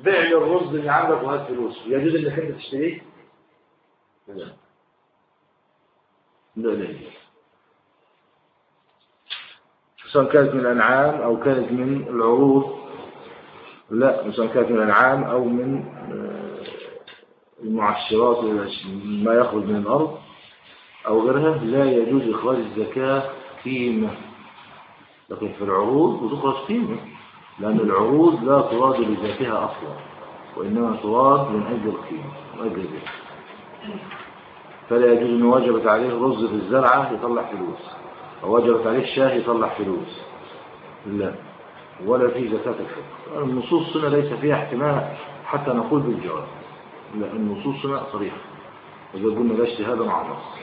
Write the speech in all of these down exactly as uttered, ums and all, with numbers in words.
بيع لي الرز اللي عندك وهات فلوس، يجوز انك انت تشتريه؟ لا لا لا، سواء كانت من الأنعام أو كانت من العروض، لا سواء كانت من الأنعام أو من المعشرات ما يخرج من الأرض أو غيرها، لا يجوز إخراج الزكاة قيمة. لكن في العروض بتخرج قيمة، لأن العروض لا تراد لذاتها أصلا، وإنما تراد من أجل القيمة وأجل ذلك. فلا يجوز أن وجبت عليه رز في الزرعة يطلع فلوس، أو وجبت عليه الشاه يطلع فلوس، لا، ولا في زكاة الفطر. النصوص هنا ليس فيها احتمال حتى نقول بالجواز، لا، النصوص هنا صريحة، إذا قلنا لا اجتهاد مع النص.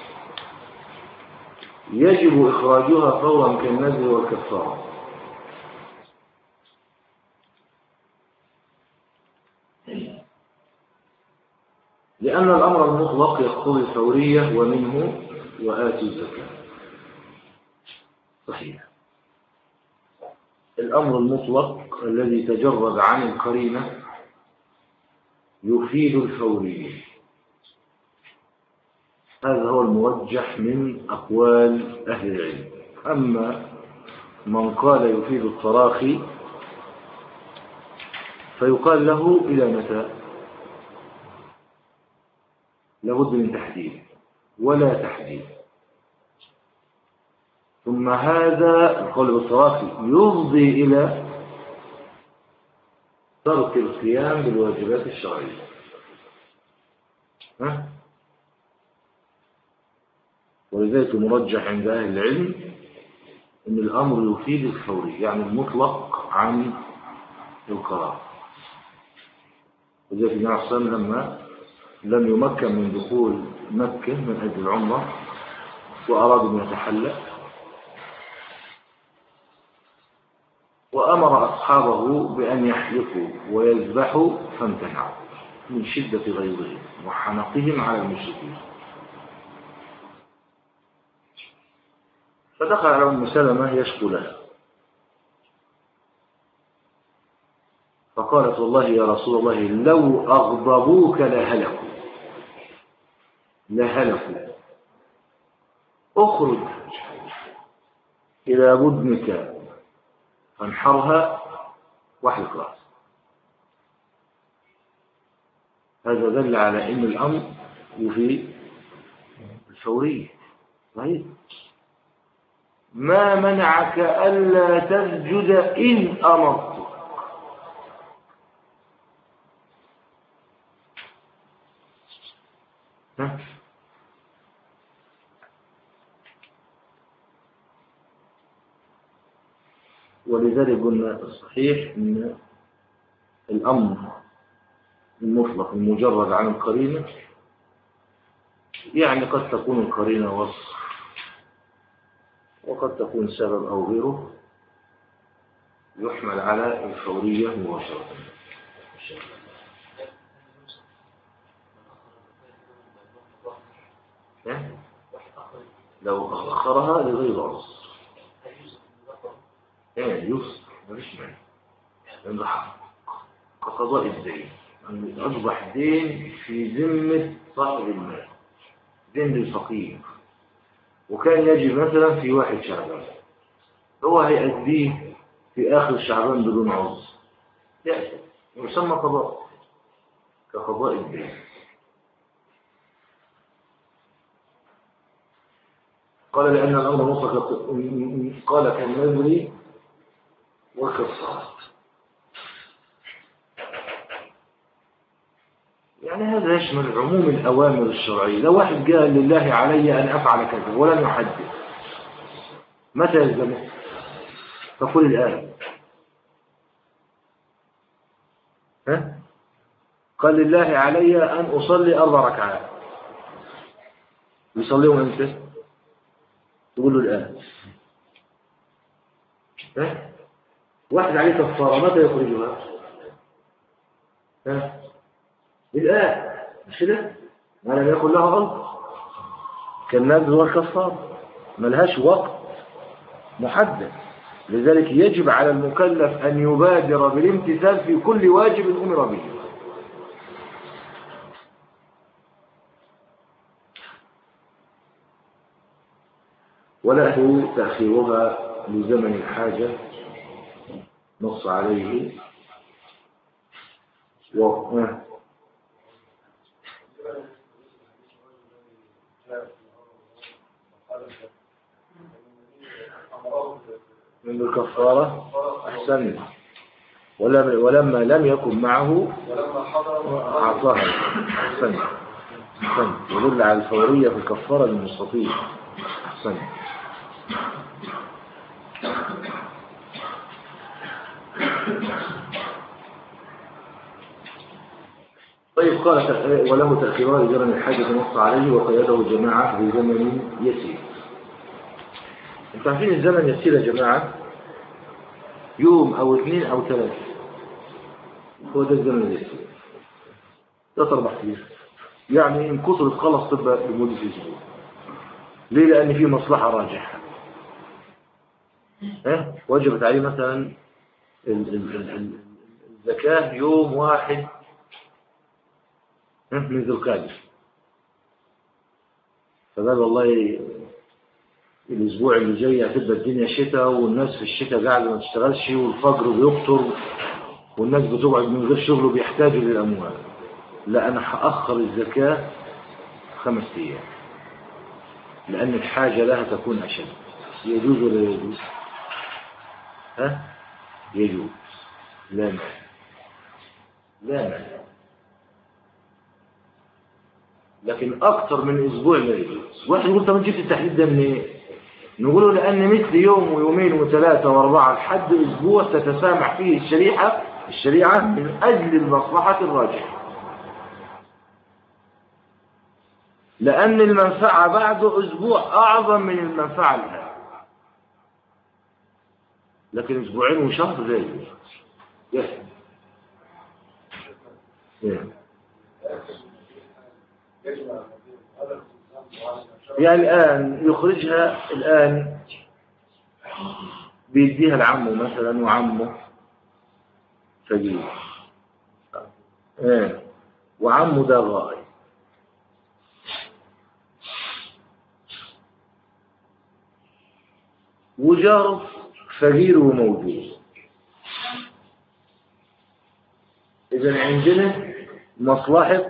يجب إخراجها فورا كالنذر والكفارة. لأن الأمر المطلق يقتضي الفورية، ومنه وآتوا الزكاة. صحيح، الأمر المطلق الذي تجرد عن القرينة يفيد الفورية، هذا هو المرجح من أقوال أهل العلم. أما من قال يفيد التراخي فيقال له إلى متى؟ لابد من تحديد، ولا تحديد. ثم هذا القول بالتراخي يفضي إلى ترك القيام بالواجبات الشرعية. ها؟ ولذلك المرجح عند أهل العلم أن الأمر يفيد الفوري، يعني المطلق عن القرار. وذلك النبي صلى الله عليه وسلم لما لم يمكن من دخول مكة من أجل العمرة وأراد أن يتحلل، وأمر أصحابه بأن يحلقوا ويذبحوا فامتنعوا من شدة غيظهم وحنقهم على المشركين. فدخل على أم سلمة يشكو لها، فقالت والله يا رسول الله لو أغضبوك لهلكوا لهلكوا اخرج إلى بدنك فانحرها واحلق رأسك. هذا دل على أن الأمر يفيد الفورية. طيب ما منعك ألا تسجد إن أمرت؟ ها؟ ولذلك قلنا الصحيح أن الأمر المطلق المجرد عن القرينة، يعني قد تكون القرينة وصف وقد تكون سبب أو غيره، يحمل على الفورية مباشرة. لو أخرها لغير عذر ايه يفسر مفيش معنى، لأنه حق كقضاء الدين، أن أصبح دين في ذمة صاحب المال، دين للفقير، وكان يجب مثلا في واحد شعبان، هو هيأديه في آخر شعبان بدون عذر، يأتي يسمى قضاء كقضاء الدين. قال لأن الأمر مطلق، قال كالنذر والكفارة، يعني هذا يشمل عموم الأوامر الشرعية. لو واحد قال لله علي أن أفعل كذا ولم يحدد متى يلزمه؟ فقل الآن. ها؟ قال لله علي أن أصلي أربع ركعات، يصليهم امتى؟ تقول له الآن. ها؟ واحد عليه كفارة متى يخرجها؟ ها؟ الآن، مش كده؟ ما لم يكن لها غلط، كالنذر والكفارة ما لهاش وقت محدد، لذلك يجب على المكلف أن يبادر بالامتثال في كل واجب أمر به. وله تأخيرها لزمن الحاجة نص عليه و... من الكفارة أحسن، ولما لم يكن معه أعطاها أحسن أحسن، يدل على الفورية في الكفارة للمستطيع أحسن. طيب قال وله تأخيران لزمن الحاجة نص عليه وقيده جماعة بزمن يسير. انتوا عارفين الزمن يسير يا جماعة يوم أو اثنين أو ثلاثة، هو ده الزمن اليسير، ثلاث أربع أيام، يعني إن كثرت خلص تبقى لمدة أسبوع. ليه؟ لأن في مصلحة راجحة. ها وجبت عليه مثلا الزكاة يوم واحد من ذو القعدة، فقال والله الأسبوع اللي جاي هتبقى الدنيا شتاء والناس في الشتاء قاعدة ما تشتغلش والفجر بيقطر والناس بتقعد من غير شغل وبيحتاجوا للأموال، لا أنا هأخر الزكاة خمس أيام لأن الحاجة لها تكون أشد. يجوز ولا يجوز؟ ها؟ يجوز، لا مانع، لا مانع، لكن أكثر من أسبوع لا يجوز. واحد يقول طب جبت التحديد ده منين؟ إيه؟ نقوله لأن مثل يوم ويومين وثلاثة وأربعة لحد أسبوع تتسامح فيه الشريعة الشريعة من أجل المصلحة الراجحة، لأن المنفعة بعد أسبوع أعظم من المنفعة الآن. لكن أسبوعين وشهر لا يجوز. يعني الآن يخرجها الآن بيديها لعمه مثلا وعمه فقير، ايه وعمه ده غائب، وجاره فقير وموجود. إذن عندنا مصلحة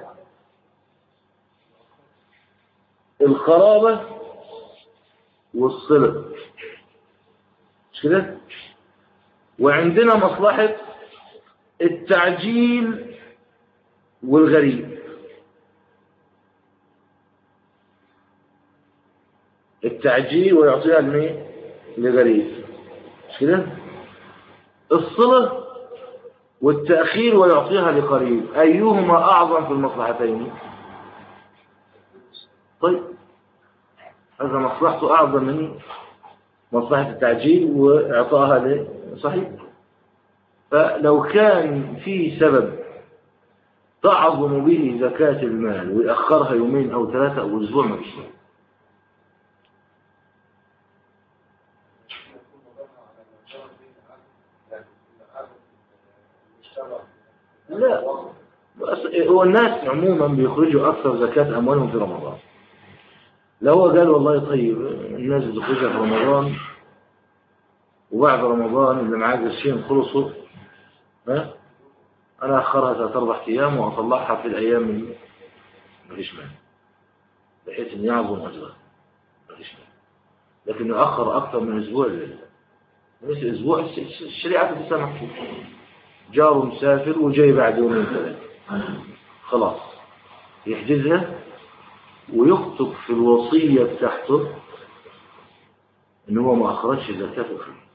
القرابة والصلة، مش كده؟ وعندنا مصلحة التعجيل والغريب. التعجيل ويعطيها لمين؟ لغريب، مش كده؟ الصلة والتأخير ويعطيها لقريب، أيهما أعظم في المصلحتين؟ طيب هذا مصلحته أعظم من مصلحة التعجيل وإعطائها لصحيح. فلو كان في سبب تعظم به زكاة المال ويأخرها يومين أو ثلاثة أو أسبوع ما فيش. لا، هو الناس عموما بيخرجوا أكثر زكاة أموالهم في رمضان. لو هو قال والله طيب الناس بتخرجها في رمضان وبعد رمضان اللي معاه قرشين خلصوا، ها أنا أخرها ثلاث أربع أيام وأطلعها في الأيام اللي مفيش مانع، بحيث إن يعظم أجرها مفيش مانع. لكن يؤخر أكثر من أسبوع لله، مثل أسبوع الشريعة تتسامح فيه. جاره مسافر وجاي بعد يومين ثلاثة، خلاص يحجزها ويكتب في الوصية بتاعته إن هو ما أخرجش زكاته فيه،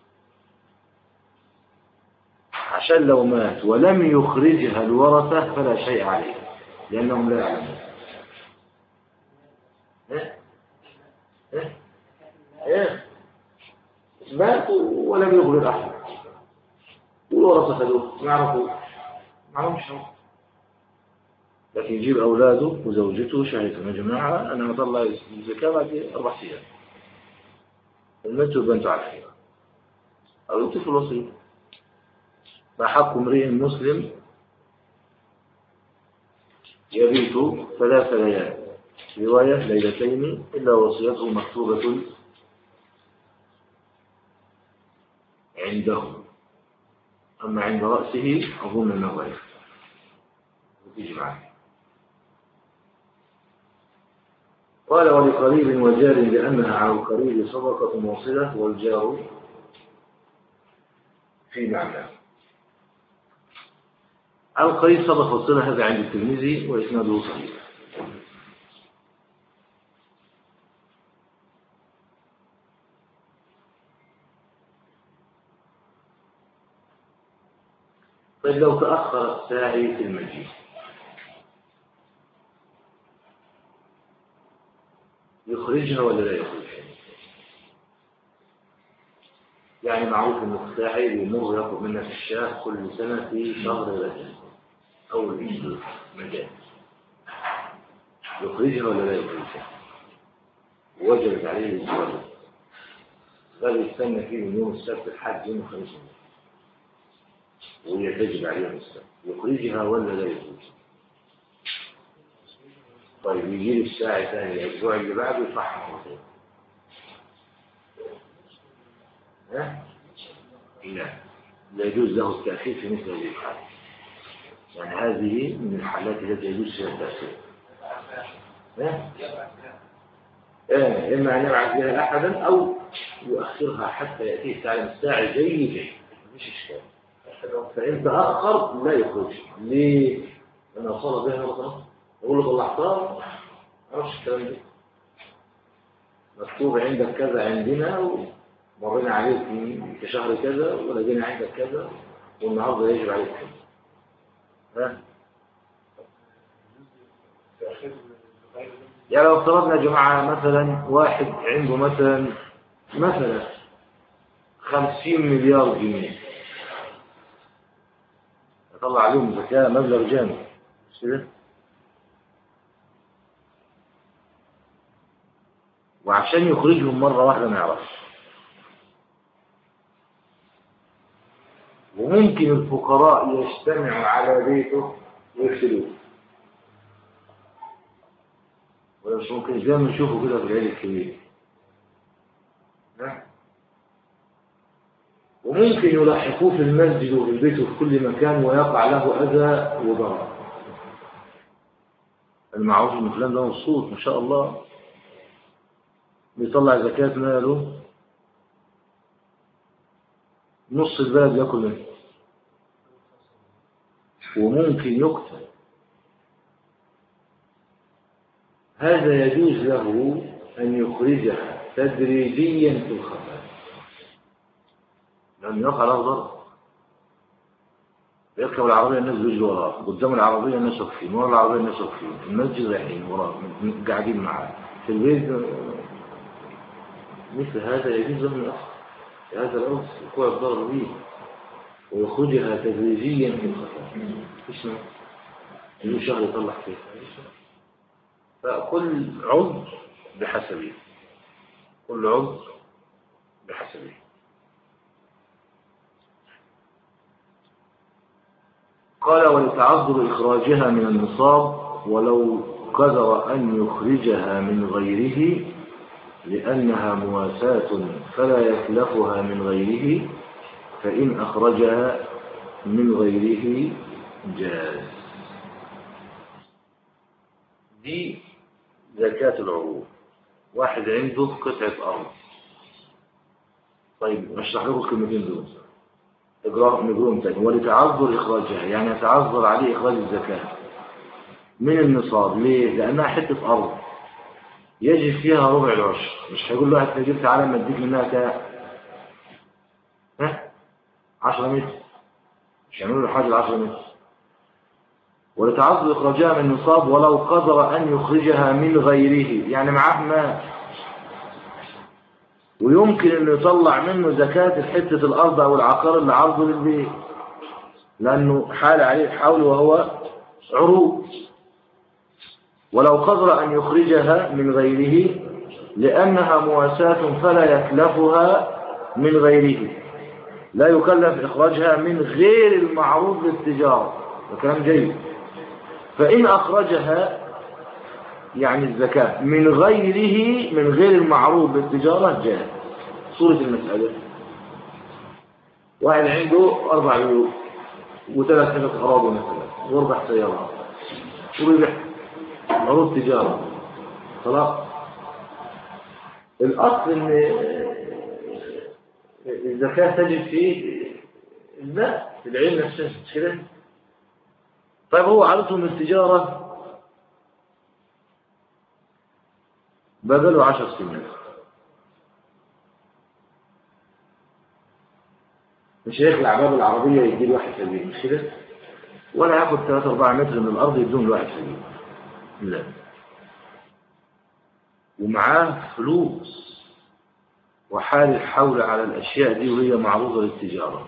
عشان لو مات ولم يخرجها الورثة فلا شيء عليه لأنهم لا يعلمون. إيه؟ إيه؟ إيه؟ ماتوا ولم يخرج أحد والورثة خذوه ما يعرفوا ما عرفوش، لكن يجيب أولاده وزوجته شهيدهم يا جماعة أنا أطلع الزكاة بعد أربع أيام المتوا بنتوا عارفين أو يوصي في الوصية. فحق امرئ مسلم يبيت ثلاث ليال، رواية ليلتين إلا وصيته مكتوبة عنده، أما عند رأسه أظن أنه غير وتيجي معه. قال ولقريب وجار لأنها على القريب صدقة موصلة والجار في معنى. على القريب صدقة وصلة هذا عند الترمذي وإسناده صحيح. طيب لو تأخر الساعي في المجيء يخرجها ولا لا يخرجها؟ يعني معروف أن الساعي بيمر يأخذ منها في الشاه كل سنة في شهر رجب أو المجال، يخرجها ولا لا يخرجها؟ وجبت عليه الصلاة، قال يستنى فيه من يوم السبت الحج يوم الخميس وهي تجب عليها السبت، يخرجها ولا لا يخرجها؟ طيب يجي لي الساعة ثاني الأسبوع اللي بعده يصحح مثلا. ها؟ لا، لا يجوز له التأخير في مثل هذه الحالة. يعني هذه من الحالات التي يجوز فيها التأخير. ها؟ إما أن يبعث بها أحدا أو يؤخرها حتى يأتيه الساعة الساعة جيدة مش إشكال. فإن تأخر لا يخرج. ليه؟ لأنه وصل بها مرة يقول له طلعتها معرفش الكلام ده، مكتوب عندك كذا عندنا ومرينا عليك في شهر كذا ولقينا عندك كذا والنهارده يجب عليك كذا. ها؟ يعني لو افترضنا يا جماعة مثلا واحد عنده مثلا مثلا خمسين مليار جنيه يطلع عليهم زكاة مبلغ جامد مش كده؟ وعشان يخرجهم مرة واحدة ما يعرفش، وممكن الفقراء يجتمعوا على بيته ويغسلوه، ولا مش ممكن زي ما نشوفه كده في العيد الكبير. وممكن يلحقوه في المسجد وفي البيت وفي كل مكان ويقع له أذى وضرر. المعروف ان فلان ده مبسوط ما شاء الله بيطلع زكاة ماله نص البلد ياكل منه، وممكن يقتل. هذا يجوز له أن يخرجها تدريجيا في الخطأ لأن يقع له ضرر. يركب العربية الناس بيجوا وراه، قدام العربية الناس واقفين، ورا العربية الناس واقفين، المسجد رايحين وراه قاعدين معاه، في البيت مثل هذا يجوز له الأصل هذا الأصل يقوع الضرر به ويخرجها تدريجيا في الخطأ. ايش نوع؟ اللي شهر يطلع فيه. فكل عضو بحسبه، كل عضو بحسبه. قال ولتعذر إخراجها من النصاب ولو قدر أن يخرجها من غيره لأنها مواساة فلا يكلفها من غيره، فإن أخرجها من غيره جاز. دي زكاة العروض. واحد عنده قطعة أرض، طيب أشرح لكم الكلمتين دول إجراء نجوم تاني. ولتعذر إخراجها يعني يتعذر عليه إخراج الزكاة من النصاب. ليه؟ لأنها حتة أرض يجب فيها ربع العشر، مش هيقول له واحد تجيب تعالى ما اديك منها كام؟ ها؟ عشرة متر، مش هيعملوا له حاجة عشرة متر. ولتعذر إخراجها من النصاب ولو قدر أن يخرجها من غيره، يعني معاه مال ويمكن أن يطلع منه زكاة حتة الأرض أو العقار اللي عرضه للبيت لأنه حال عليه الحول وهو عروض. ولو قدر أن يخرجها من غيره لأنها مواساة فلا يكلفها من غيره، لا يكلف إخراجها من غير المعروض للتجارة، ده كلام جيد. فإن أخرجها يعني الزكاة من غيره، من غير المعروض للتجارة، جاء صورة المسألة: واحد عنده أربع بيوت وثلاث ثلاث أراضي مثلا وأربع سيارات وربح عروض تجارة، خلاص. الأصل إن الزكاة تجب في المال، في العين نفسها كده. طيب هو عرضهم التجارة بدله عشر سنين، مش هيخلع باب العربية يدي لواحد سبيل، مش كده؟ ولا ياخد ثلاثة أربعة متر من الأرض يدون لواحد سبيل، لا. ومعاه فلوس وحال الحول على الأشياء دي وهي معروضة للتجارة،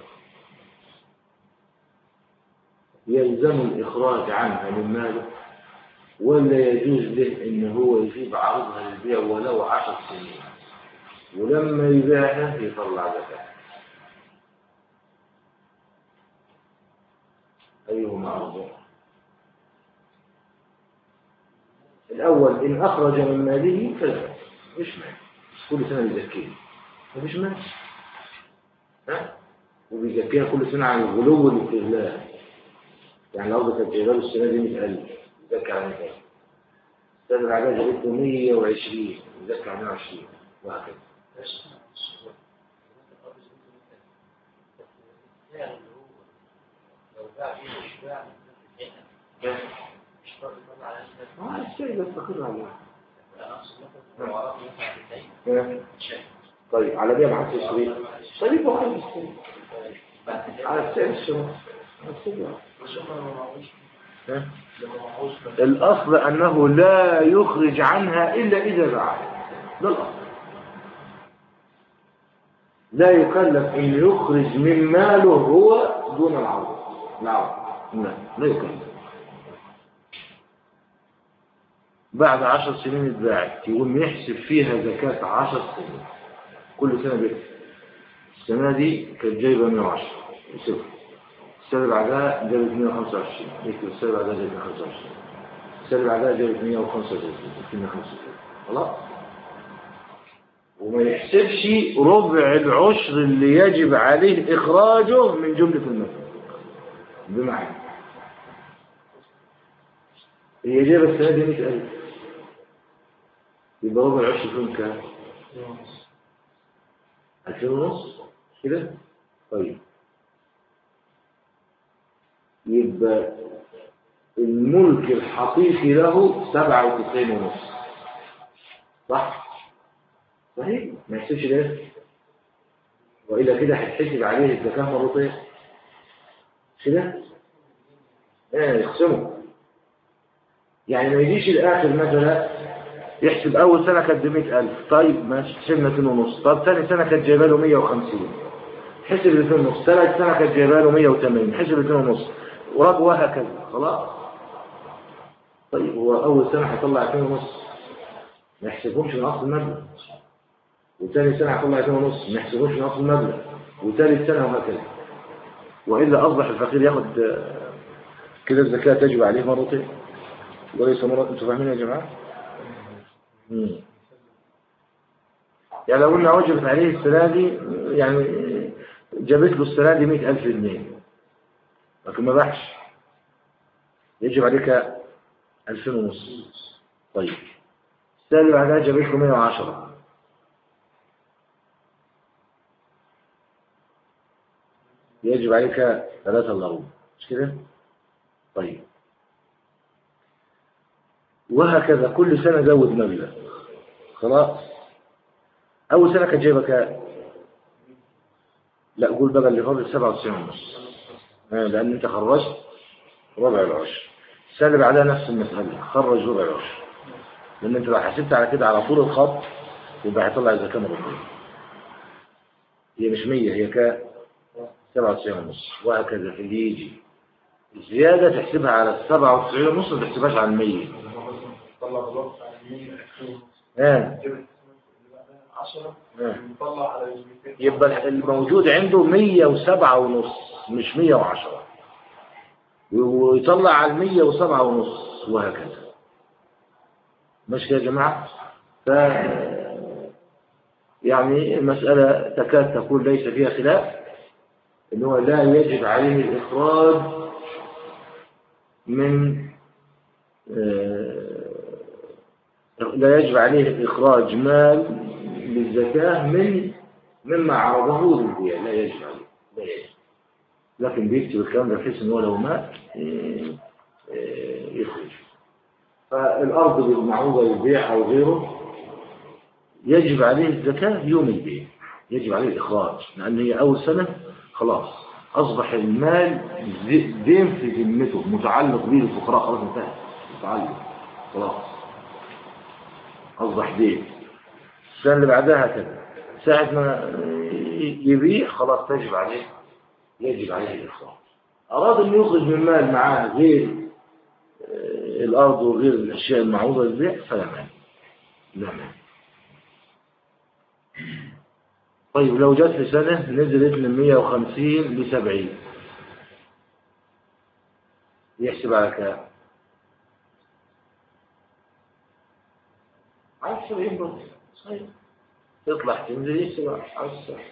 يلزم الإخراج عنها من ماله، ولا يجوز له إن هو يجيب عرضها للبيع ولو عشر سنين، ولما يبيعها يطلع زكاة؟ أيهما أفضل؟ الأول إن أخرج من ماله فلا، مش مال، كل سنة يزكيه، مفيش مال، ها؟ وبيزكيها كل سنة عن الغلو والاستغلال. يعني الأرض كانت جايبه السنة دي مئة ألف، يزكي على مئة ألف. السنة اللي بعدها جابت له مية وعشرين، يزكي على مية وعشرين، وهكذا. اه الشيء يستقر عليه. طيب على بيع محل الشريك، طيب وخلي الشيء على السعر الشراء. الأصل أنه لا يخرج عنها إلا إذا باعها، ده الأصل. لا يكلف إن يخرج من ماله هو دون العرض، العرض لا لا يكلف. بعد عشر سنين اتباعت، يقوم يحسب فيها زكاة عشر سنين، كل سنة بيحسب. السنة دي كانت جايبة مئة وعشرة يصفر، السنة اللي بعدها جابت مئة وخمسة وعشرين، يكتب السنة اللي بعدها جابت مئة وخمسة وعشرين، السنة اللي بعدها جابت مئة وخمسة وثلاثين، خلاص. وما يحسبش ربع العشر اللي يجب عليه إخراجه من جملة المال. بمعنى هي جايبة السنة دي مئة ألف، يبقى ربع العشر فيهم كام؟ ألفين ونص كده. طيب يبقى الملك الحقيقي له سبعة وتسعين ونص، صح؟ صحيح؟ ما يحسبش ده، وإلا كده هيتحسب عليه الزكاة مرتين كده؟ ايه يقسمه، يعني ما يجيش الآخر مثلا يحسب أول سنة كانت بمئة ألف، طيب ماشي حسبنا اثنين ونص، طب ثاني سنة كانت جايبه له مئة وخمسين، حسب الاثنين ونص، ثالث سنة كانت جايبه له مئة وثمانين، حسب الاثنين ونص، وهكذا، خلاص. طيب هو أول سنة هيطلع اثنين ونص، ما يحسبهمش من أصل المبلغ، وثاني سنة هيطلع اثنين ونص، ما يحسبهمش من أصل المبلغ، وثالث سنة وهكذا. وإلا أصبح الفقير ياخد كده الزكاة تجب عليه مرتين وليس مرة. أنتوا فاهمين يا جماعة؟ مم. يعني لو قلنا وجبت عليه السنة دي، يعني جابت له السنة دي مئة ألف جنيه، لكن ما باعش، يجب عليك ألفين ونص. طيب السنة اللي بعدها جابت له مئة وعشرة، يجب عليك ثلاثة إلا ربع، مش كده؟ طيب وهكذا كل سنة زود مبلغ، خلاص. أول سنة كانت جايبة كام؟ لا قول بقى اللي فاضل سبعة وتسعين ونص، لأن أنت خرجت ربع العشر. السنة اللي بعدها نفس المسألة، خرج ربع العشر، لأن أنت لو حسبت على كده على طول الخط يبقى هيطلع إذا كان ربع، هي مش مية، هي كام؟ سبعة وتسعين ونص، وهكذا. في اللي يجي الزيادة تحسبها على السبعة وتسعين ونص، ما تحسبهاش على المية. اه عشرة يطلع على يبقى الموجود عنده مية وسبعة ونص مش مية وعشرة، ويطلع على المية وسبعة ونص وهكذا. مش كده يا جماعة؟ ف يعني المسألة تكاد تكون ليس فيها خلاف، إنه لا يجب عليه الإخراج من لا يجب عليه إخراج مال للزكاة من مما عرضه للبيع، لا يجب عليه، لا يجب. لكن بيكتب الكلام ده بحيث إنه لو مات يخرج. فالأرض بالمعروضة للبيع أو غيره يجب عليه الزكاة يوم البيع، يجب عليه الإخراج، لأن هي أول سنة خلاص أصبح المال دين في ذمته متعلق به الفقراء، خلاص انتهى متعلق خلاص أصبح دين. السنة اللي بعدها كذا ساعة ما يبيع خلاص تجب عليه يجب عليه الإخراج. أراد أن يخرج من مال معاه غير الأرض وغير الأشياء المعروضة للبيع فلا مانع، لا مانع. طيب لو جت في سنة نزلت من مية وخمسين لسبعين يحسب على كام؟ على سبعين برضه صحيح، تطلع تنزل يحسب على السبعين.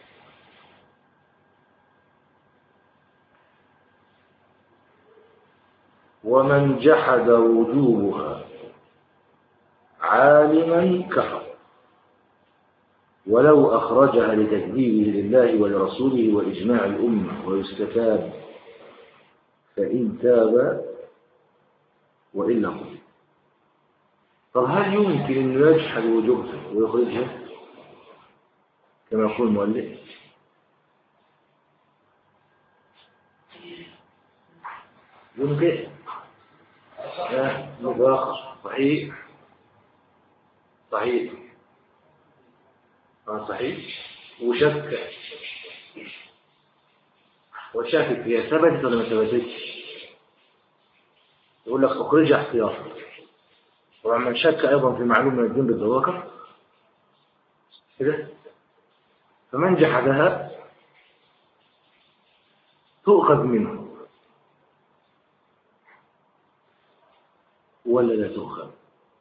ومن جحد وجوبها عالما كفر ولو أخرجها لتكذيبه لله ولرسوله وإجماع الأمة ويستتاب فإن تاب وإلا قتل. طب هل يمكن أن يجحد وجوبها ويخرجها كما يقول المؤلف؟ يمكن مباخر صحيح صحيح آه صحيح. وشك وشاكك هي ثبتت ولا ما ثبتتش، يقول لك اخرجها احتياطا. طبعا من شك ايضا في معلوم من الدين بالذواكر كده، فمن جحدها تؤخذ منه ولا لا تؤخذ؟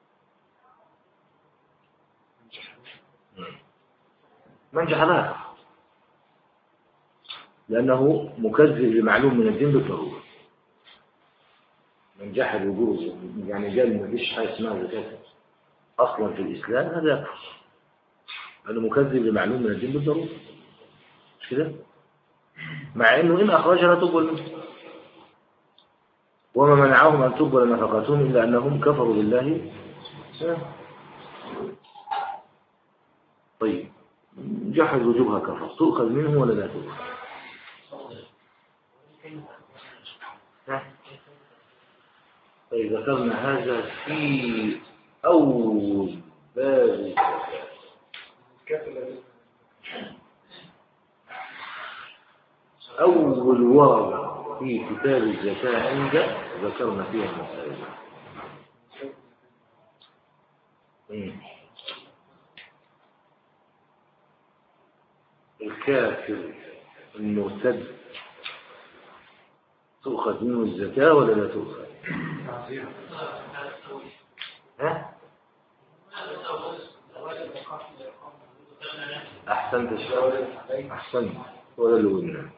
من جحدها لأنه مكذب لمعلوم من الدين بالضرورة. من جحد وجوده يعني قال ما فيش حاجة اسمها زكاة أصلا في الإسلام، هذا لأنه مكذب لمعلوم من الدين بالضرورة، مش كده؟ مع إنه إن أخرجها لا تقبل منه. وما منعهم أن تقبل نفقاتهم إلا أنهم كفروا بالله. طيب جحد وجوبها كفر تؤخذ منه ولا لا تؤخذ؟ طيب ذكرنا هذا في أول باب أول ورقة في كتاب الزكاة عند ذكرنا فيها المسائل. الكافر المرتد تؤخذ منه الزكاة ولا لا تؤخذ؟ ها؟ أحسنت الشغل أحسنت ولا اللي قلنا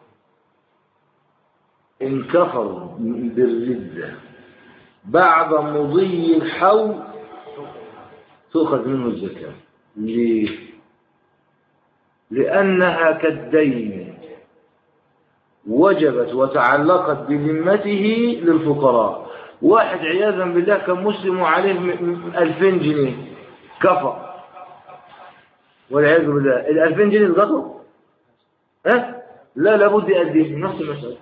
إن كفر بالردة بعد مضي الحول تؤخذ منه الزكاة. ليه؟ لأنها كالدين وجبت وتعلقت بذمته للفقراء. واحد عياذا بالله كان مسلم وعليه ألفين جنيه كفر والعياذ بالله، الألفين جنيه الغطوا ها؟ لا لابد يأديه نفس المسألة.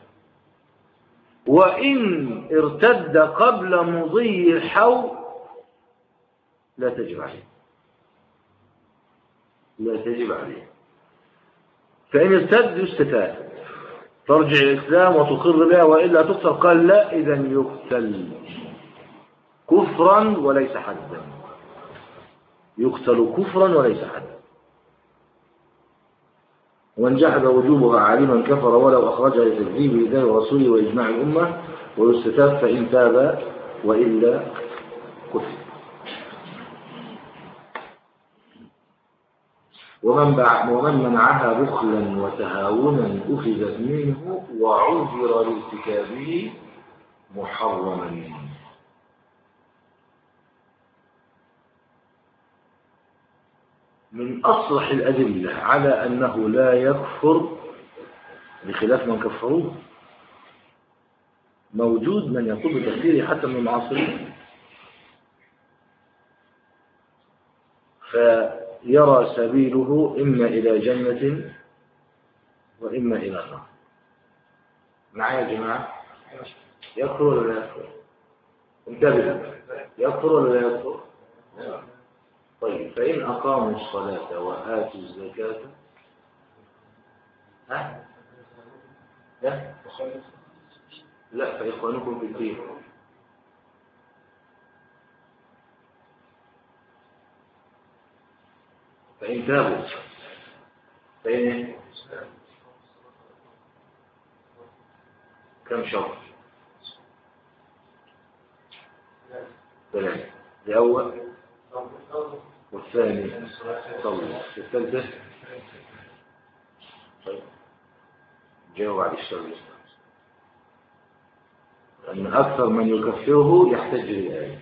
وإن ارتد قبل مضي الحول لا تجب عليه لا تجب عليه فإن ارتد يستتاب ترجع الإسلام وتقر بها وإلا تقتل. قال لا إذن يقتل كفرا وليس حدا، يقتل كفرا وليس حدا. ومن جحد وجوبها عالما كفر ولو أخرجها لتكذيب الله ورسوله وإجماع الأمة ويستتاب فإن تاب وإلا كفر. ومن, ومن منعها بخلا وتهاونا أخذت منه وعذر لارتكابه محرما. من أصرح الأدلة على أنه لا يكفر بخلاف من كفروه موجود من يقول بتكفيره حتى من المعاصرين، فيرى سبيله إما إلى جنة وإما إلى نار. معايا يا جماعة؟ يكفر ولا لا يكفر؟ انتبهوا، يكفر ولا لا يكفر؟ طيب فإن أقاموا الصلاة وآتوا الزكاة ها؟ لا لا فإخوانكم في الدين. فإن تابوا فإن كم شرط؟ ثلاثة. الأول والثاني صلوا، الثالثة طيب جاوب على الشر، أن أكثر من يكفره يحتج للآية.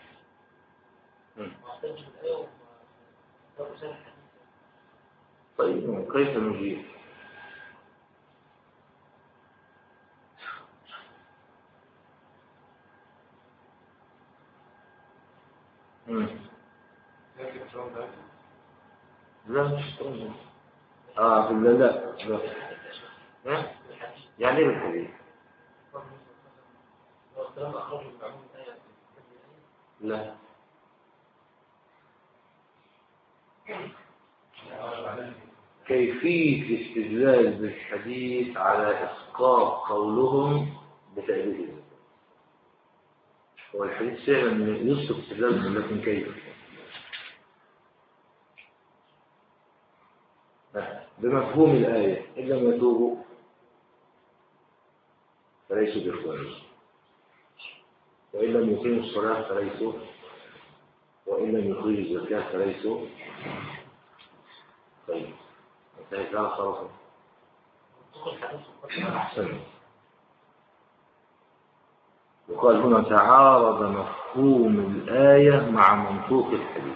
طيب كيف نجيب؟ لا مش طبعا. اه لا لا لا ها يعني ايه الحديث؟ لا كيفية استدلال بالحديث على إسقاط قولهم بتأويله. هو الحديث فعلا يسقط استدلالهم لكن كيف؟ بمفهوم الآية إن لم يتوبوا فليسوا بإخوانهم، وإن لم يقيموا الصلاة فليسوا، وإن لم يخرجوا الزكاة فليسوا. طيب انتهت على خلاص. أحسن. وقال هنا تعارض مفهوم الآية مع منطوق الحديث،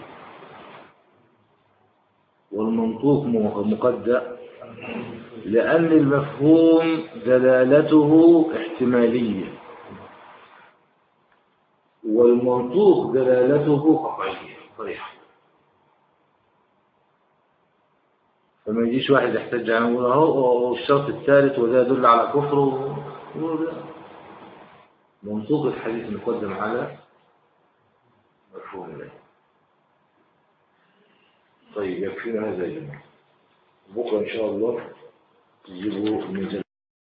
والمنطوق مقدم لأن المفهوم دلالته احتمالية والمنطوق دلالته قطعية صريحة. فما يجيش واحد يحتج عنه ويقول اهو الشرط الثالث وده يدل على كفره، منطوق الحديث مقدم على مفهوم الله. طيب يكفينا هذا يا جماعة، بكرة إن شاء الله تجيبوا من